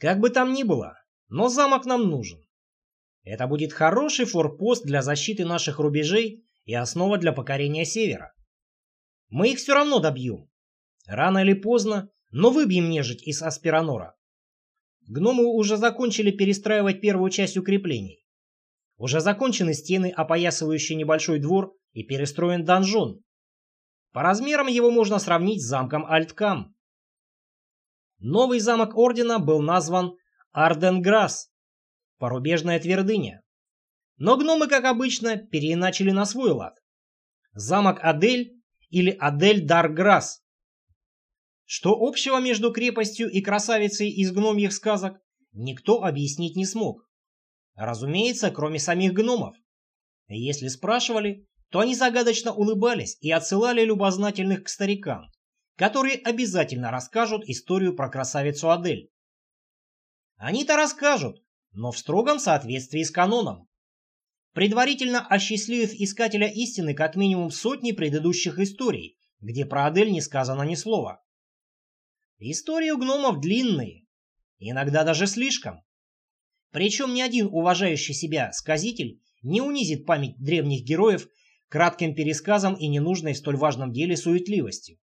Как бы там ни было, но замок нам нужен. Это будет хороший форпост для защиты наших рубежей и основа для покорения севера. Мы их все равно добьем. Рано или поздно, но выбьем нежить из Аспиранора. Гномы уже закончили перестраивать первую часть укреплений. Уже закончены стены, опоясывающие небольшой двор, и перестроен донжон. По размерам его можно сравнить с замком Альткам. Новый замок ордена был назван Арденграсс, порубежная твердыня. Но гномы, как обычно, переиначили на свой лад. Замок Адель или Адель-Дарграсс. Что общего между крепостью и красавицей из гномьих сказок, никто объяснить не смог. Разумеется, кроме самих гномов. Если спрашивали, то они загадочно улыбались и отсылали любознательных к старикам, которые обязательно расскажут историю про красавицу Адель. Они-то расскажут, но в строгом соответствии с каноном, предварительно осчастливив искателя истины как минимум сотни предыдущих историй, где про Адель не сказано ни слова. Истории у гномов длинные, иногда даже слишком. Причем ни один уважающий себя сказитель не унизит память древних героев кратким пересказом и ненужной в столь важном деле суетливостью.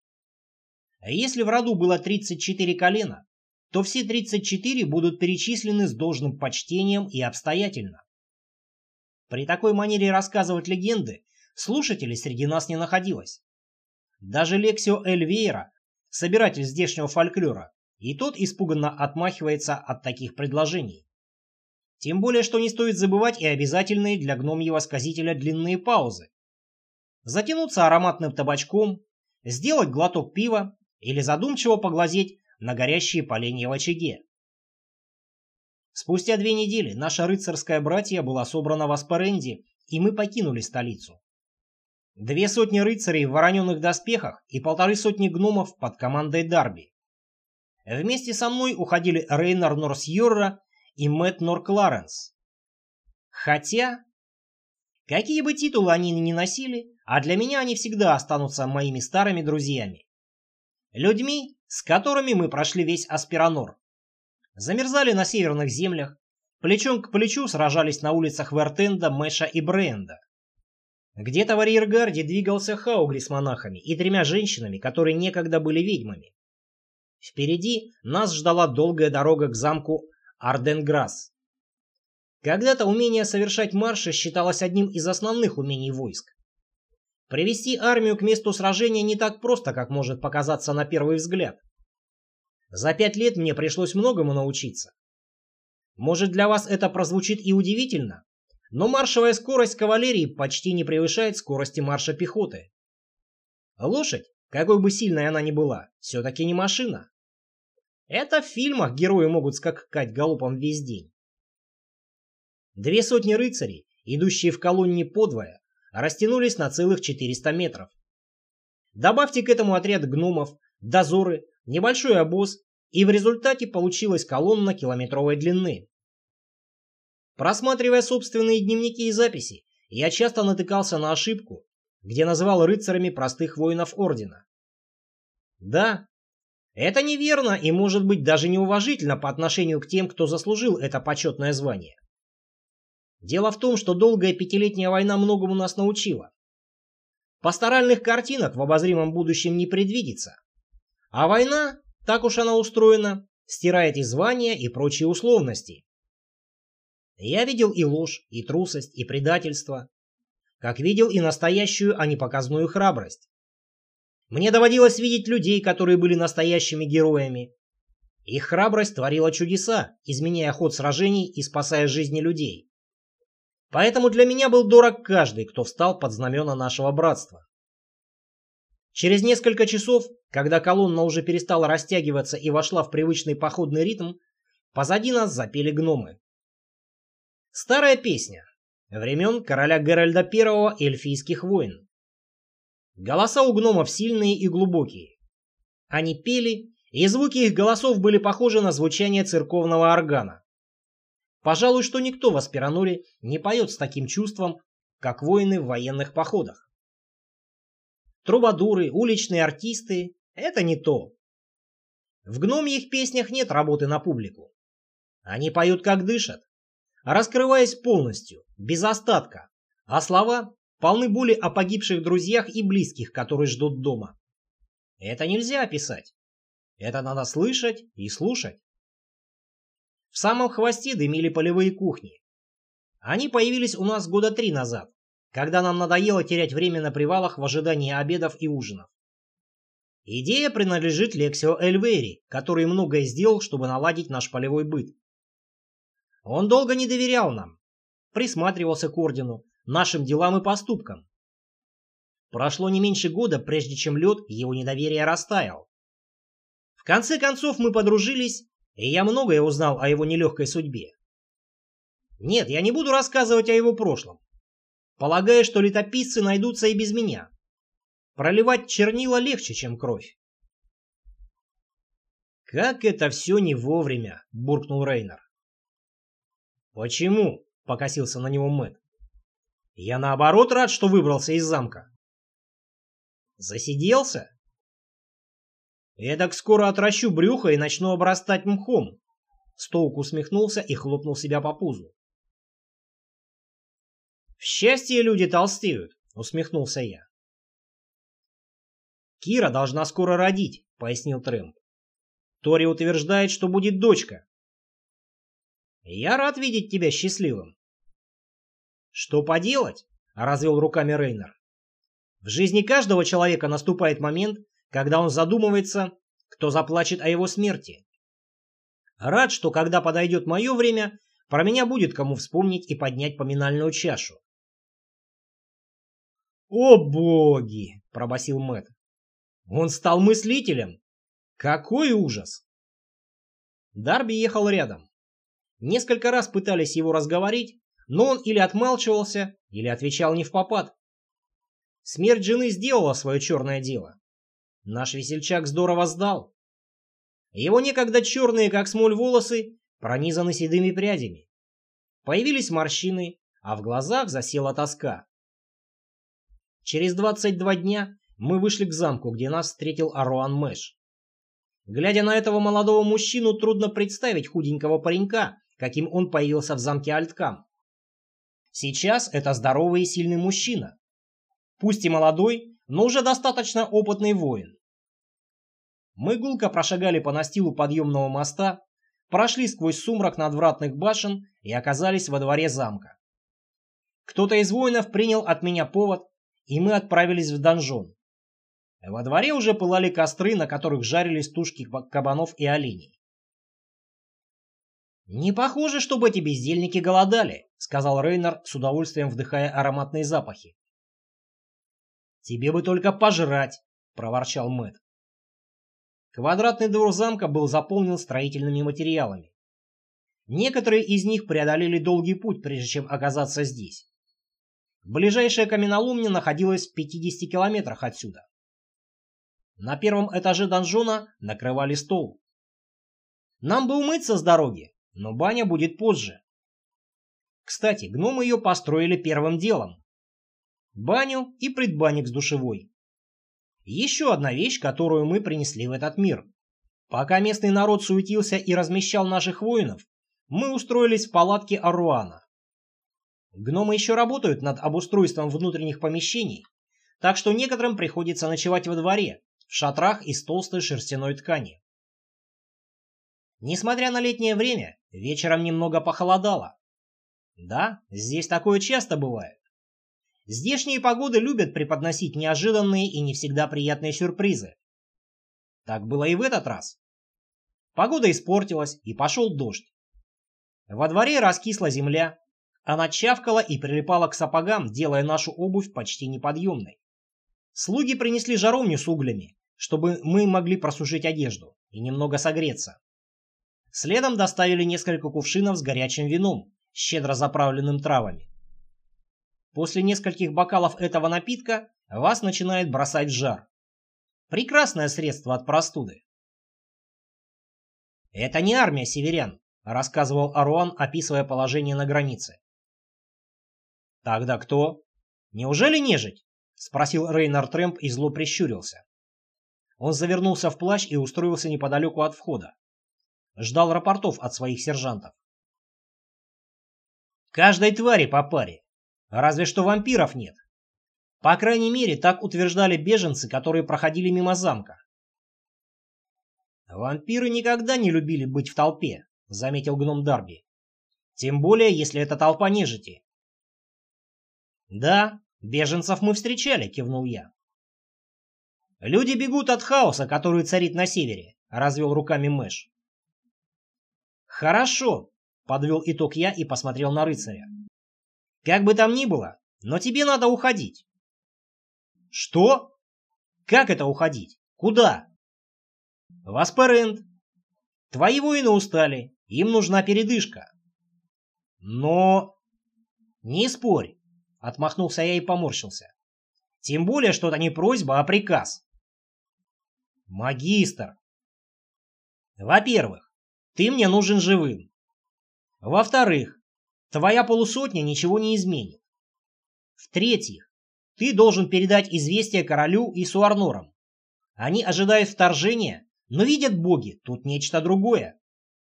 А если в роду было 34 колена, то все 34 будут перечислены с должным почтением и обстоятельно. При такой манере рассказывать легенды слушателей среди нас не находилось. Даже Лексио Эльвейра, собиратель здешнего фольклора, и тот испуганно отмахивается от таких предложений. Тем более, что не стоит забывать и обязательные для гномьего сказителя длинные паузы. Затянуться ароматным табачком, сделать глоток пива или задумчиво поглазеть на горящие поленья в очаге. Спустя 2 недели наша рыцарская братья была собрана в Аспаренде, и мы покинули столицу. 200 рыцарей в вороненых доспехах и 150 гномов под командой Дарби. Вместе со мной уходили Рейнар Норсьорра и Мэтт Норкларенс. Хотя, какие бы титулы они ни носили, а для меня они всегда останутся моими старыми друзьями. Людьми, с которыми мы прошли весь Аспиранор. Замерзали на северных землях, плечом к плечу сражались на улицах Вертенда, Мэша и Бренда. Где-то в арьергарде двигался Хаугри с монахами и 3 женщинами, которые некогда были ведьмами. Впереди нас ждала долгая дорога к замку Арденграсс. Когда-то умение совершать марши считалось одним из основных умений войск. Привести армию к месту сражения не так просто, как может показаться на первый взгляд. За 5 лет мне пришлось многому научиться. Может, для вас это прозвучит и удивительно, но маршевая скорость кавалерии почти не превышает скорости марша пехоты. Лошадь, какой бы сильной она ни была, все-таки не машина. Это в фильмах герои могут скакать галопом весь день. 200 рыцарей, идущие в колонне подвое, растянулись на целых 400 метров. Добавьте к этому отряд гномов, дозоры, небольшой обоз, и в результате получилась колонна километровой длины. Просматривая собственные дневники и записи, я часто натыкался на ошибку, где называл рыцарями простых воинов ордена. Да, это неверно и может быть даже неуважительно по отношению к тем, кто заслужил это почетное звание. Дело в том, что долгая 5-летняя война многому нас научила. Пасторальных картинок в обозримом будущем не предвидится. А война, так уж она устроена, стирает и звания, и прочие условности. Я видел и ложь, и трусость, и предательство. Как видел и настоящую, а не показную храбрость. Мне доводилось видеть людей, которые были настоящими героями. Их храбрость творила чудеса, изменяя ход сражений и спасая жизни людей. Поэтому для меня был дорог каждый, кто встал под знамена нашего братства. Через несколько часов, когда колонна уже перестала растягиваться и вошла в привычный походный ритм, позади нас запели гномы. Старая песня, времен короля Геральда I и эльфийских войн. Голоса у гномов сильные и глубокие. Они пели, и звуки их голосов были похожи на звучание церковного органа. Пожалуй, что никто в Аспираноре не поет с таким чувством, как воины в военных походах. Трубадуры, уличные артисты — это не то. В гномьих песнях нет работы на публику. Они поют как дышат, раскрываясь полностью, без остатка, а слова полны боли о погибших друзьях и близких, которые ждут дома. Это нельзя описать. Это надо слышать и слушать. В самом хвосте дымили полевые кухни. Они появились у нас года 3 назад, когда нам надоело терять время на привалах в ожидании обедов и ужинов. Идея принадлежит Лексио Эльвери, который многое сделал, чтобы наладить наш полевой быт. Он долго не доверял нам, присматривался к ордену, нашим делам и поступкам. Прошло не меньше года, прежде чем лед его недоверия растаял. В конце концов мы подружились, и я многое узнал о его нелегкой судьбе. Нет, я не буду рассказывать о его прошлом. Полагаю, что летописцы найдутся и без меня. Проливать чернила легче, чем кровь. «Как это все не вовремя!» — буркнул Рейнер. «Почему?» — покосился на него Мэтт. «Я наоборот рад, что выбрался из замка». «Засиделся?» «Эдак скоро отращу брюхо и начну обрастать мхом». Стоук усмехнулся и хлопнул себя по пузу. «В счастье люди толстеют», — усмехнулся я. «Кира должна скоро родить», — пояснил Трэмп. «Тори утверждает, что будет дочка». «Я рад видеть тебя счастливым». «Что поделать?» — развел руками Рейнер. «В жизни каждого человека наступает момент, когда он задумывается, кто заплачет о его смерти. Рад, что когда подойдет мое время, про меня будет кому вспомнить и поднять поминальную чашу». «О боги!» — пробасил Мэтт. «Он стал мыслителем! Какой ужас!» Дарби ехал рядом. Несколько раз пытались его разговорить, но он или отмалчивался, или отвечал невпопад. Смерть жены сделала свое черное дело. Наш весельчак здорово сдал. Его некогда черные, как смоль, волосы пронизаны седыми прядями. Появились морщины, а в глазах засела тоска. Через 22 дня мы вышли к замку, где нас встретил Аруан Мэш. Глядя на этого молодого мужчину, трудно представить худенького паренька, каким он появился в замке Альткам. Сейчас это здоровый и сильный мужчина. Пусть и молодой, но уже достаточно опытный воин. Мы гулко прошагали по настилу подъемного моста, прошли сквозь сумрак надвратных башен и оказались во дворе замка. Кто-то из воинов принял от меня повод, и мы отправились в донжон. Во дворе уже пылали костры, на которых жарились тушки кабанов и оленей. «Не похоже, чтобы эти бездельники голодали», — сказал Рейнер, с удовольствием вдыхая ароматные запахи. «Тебе бы только пожрать», — проворчал Мэтт. Квадратный двор замка был заполнен строительными материалами. Некоторые из них преодолели долгий путь, прежде чем оказаться здесь. Ближайшая каменоломня находилась в 50 километрах отсюда. На первом этаже донжона накрывали стол. Нам бы умыться с дороги, но баня будет позже. Кстати, гномы ее построили первым делом. Баню и предбанник с душевой. Еще одна вещь, которую мы принесли в этот мир. Пока местный народ суетился и размещал наших воинов, мы устроились в палатке Аруана. Гномы еще работают над обустройством внутренних помещений, так что некоторым приходится ночевать во дворе, в шатрах из толстой шерстяной ткани. Несмотря на летнее время, вечером немного похолодало. Да, здесь такое часто бывает. Здешние погоды любят преподносить неожиданные и не всегда приятные сюрпризы. Так было и в этот раз. Погода испортилась, и пошел дождь. Во дворе раскисла земля, она чавкала и прилипала к сапогам, делая нашу обувь почти неподъемной. Слуги принесли жаровню с углями, чтобы мы могли просушить одежду и немного согреться. Следом доставили несколько кувшинов с горячим вином, щедро заправленным травами. После нескольких бокалов этого напитка вас начинает бросать в жар. Прекрасное средство от простуды. «Это не армия северян», — рассказывал Аруан, описывая положение на границе. «Тогда кто? Неужели нежить?» — спросил Рейнар Трэмп и зло прищурился. Он завернулся в плащ и устроился неподалеку от входа. Ждал рапортов от своих сержантов. Каждой твари по паре. Разве что вампиров нет. По крайней мере, так утверждали беженцы, которые проходили мимо замка. «Вампиры никогда не любили быть в толпе», — заметил гном Дарби. «Тем более, если это толпа нежити». «Да, беженцев мы встречали», — кивнул я. «Люди бегут от хаоса, который царит на севере», — развел руками Мэш. «Хорошо», — подвел итог я и посмотрел на рыцаря. «Как бы там ни было, но тебе надо уходить». «Что? Как это уходить? Куда?» «В Асперенд. Твои воины устали, им нужна передышка». «Но...» «Не спорь», — отмахнулся я и поморщился. «Тем более, что это не просьба, а приказ». «Магистр, во-первых, ты мне нужен живым. Во-вторых, твоя полусотня ничего не изменит. В-третьих, ты должен передать известие королю и Суарнорам. Они ожидают вторжения, но видят боги, тут нечто другое».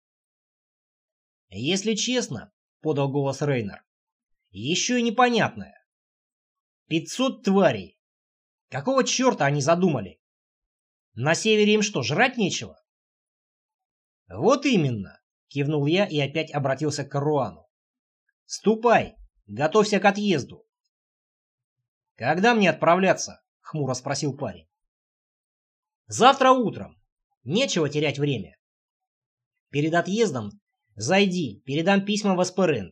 «Если честно, — подал голос Рейнер, — еще и непонятное. 500 тварей. Какого черта они задумали? На севере им что, жрать нечего?» «Вот именно», — кивнул я и опять обратился к Каруану. «Ступай, готовься к отъезду». «Когда мне отправляться?» — хмуро спросил парень. «Завтра утром. Нечего терять время. Перед отъездом зайди, передам письма в Асперенд».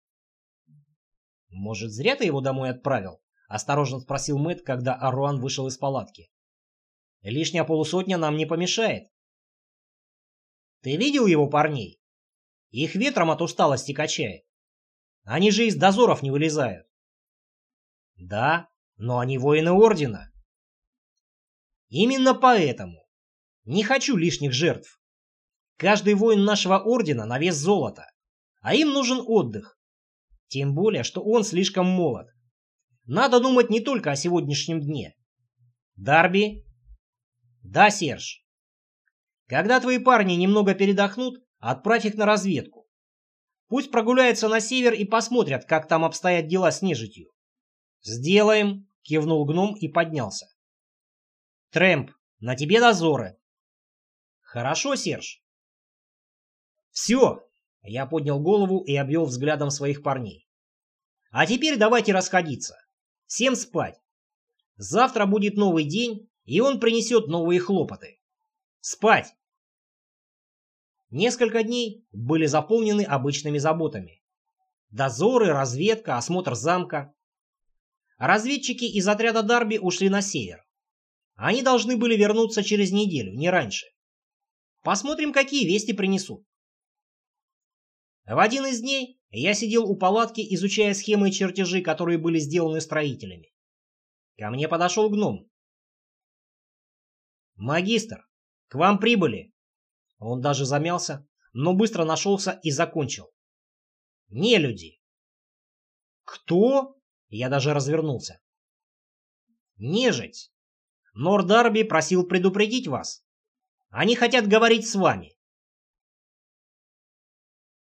«Может, зря ты его домой отправил?» — осторожно спросил Мэтт, когда Аруан вышел из палатки. «Лишняя полусотня нам не помешает». «Ты видел его парней? Их ветром от усталости качает. Они же из дозоров не вылезают». «Да, но они воины Ордена». «Именно поэтому. Не хочу лишних жертв. Каждый воин нашего Ордена на вес золота, а им нужен отдых. Тем более, что он слишком молод. Надо думать не только о сегодняшнем дне. Дарби?» «Да, Серж. Когда твои парни немного передохнут, отправь их на разведку. Пусть прогуляются на север и посмотрят, как там обстоят дела с нежитью». «Сделаем», — кивнул гном и поднялся. «Трэмп, на тебе дозоры». «Хорошо, Серж». «Все», — я поднял голову и обвел взглядом своих парней. «А теперь давайте расходиться. Всем спать. Завтра будет новый день, и он принесет новые хлопоты. Спать!» Несколько дней были заполнены обычными заботами. Дозоры, разведка, осмотр замка. Разведчики из отряда Дарби ушли на север. Они должны были вернуться через неделю, не раньше. Посмотрим, какие вести принесут. В один из дней я сидел у палатки, изучая схемы и чертежи, которые были сделаны строителями. Ко мне подошел гном. «Магистр, к вам прибыли». Он даже замялся, но быстро нашелся и закончил. «Нелюди». «Кто?» Я даже развернулся. «Нежить. Нор Дарби просил предупредить вас. Они хотят говорить с вами».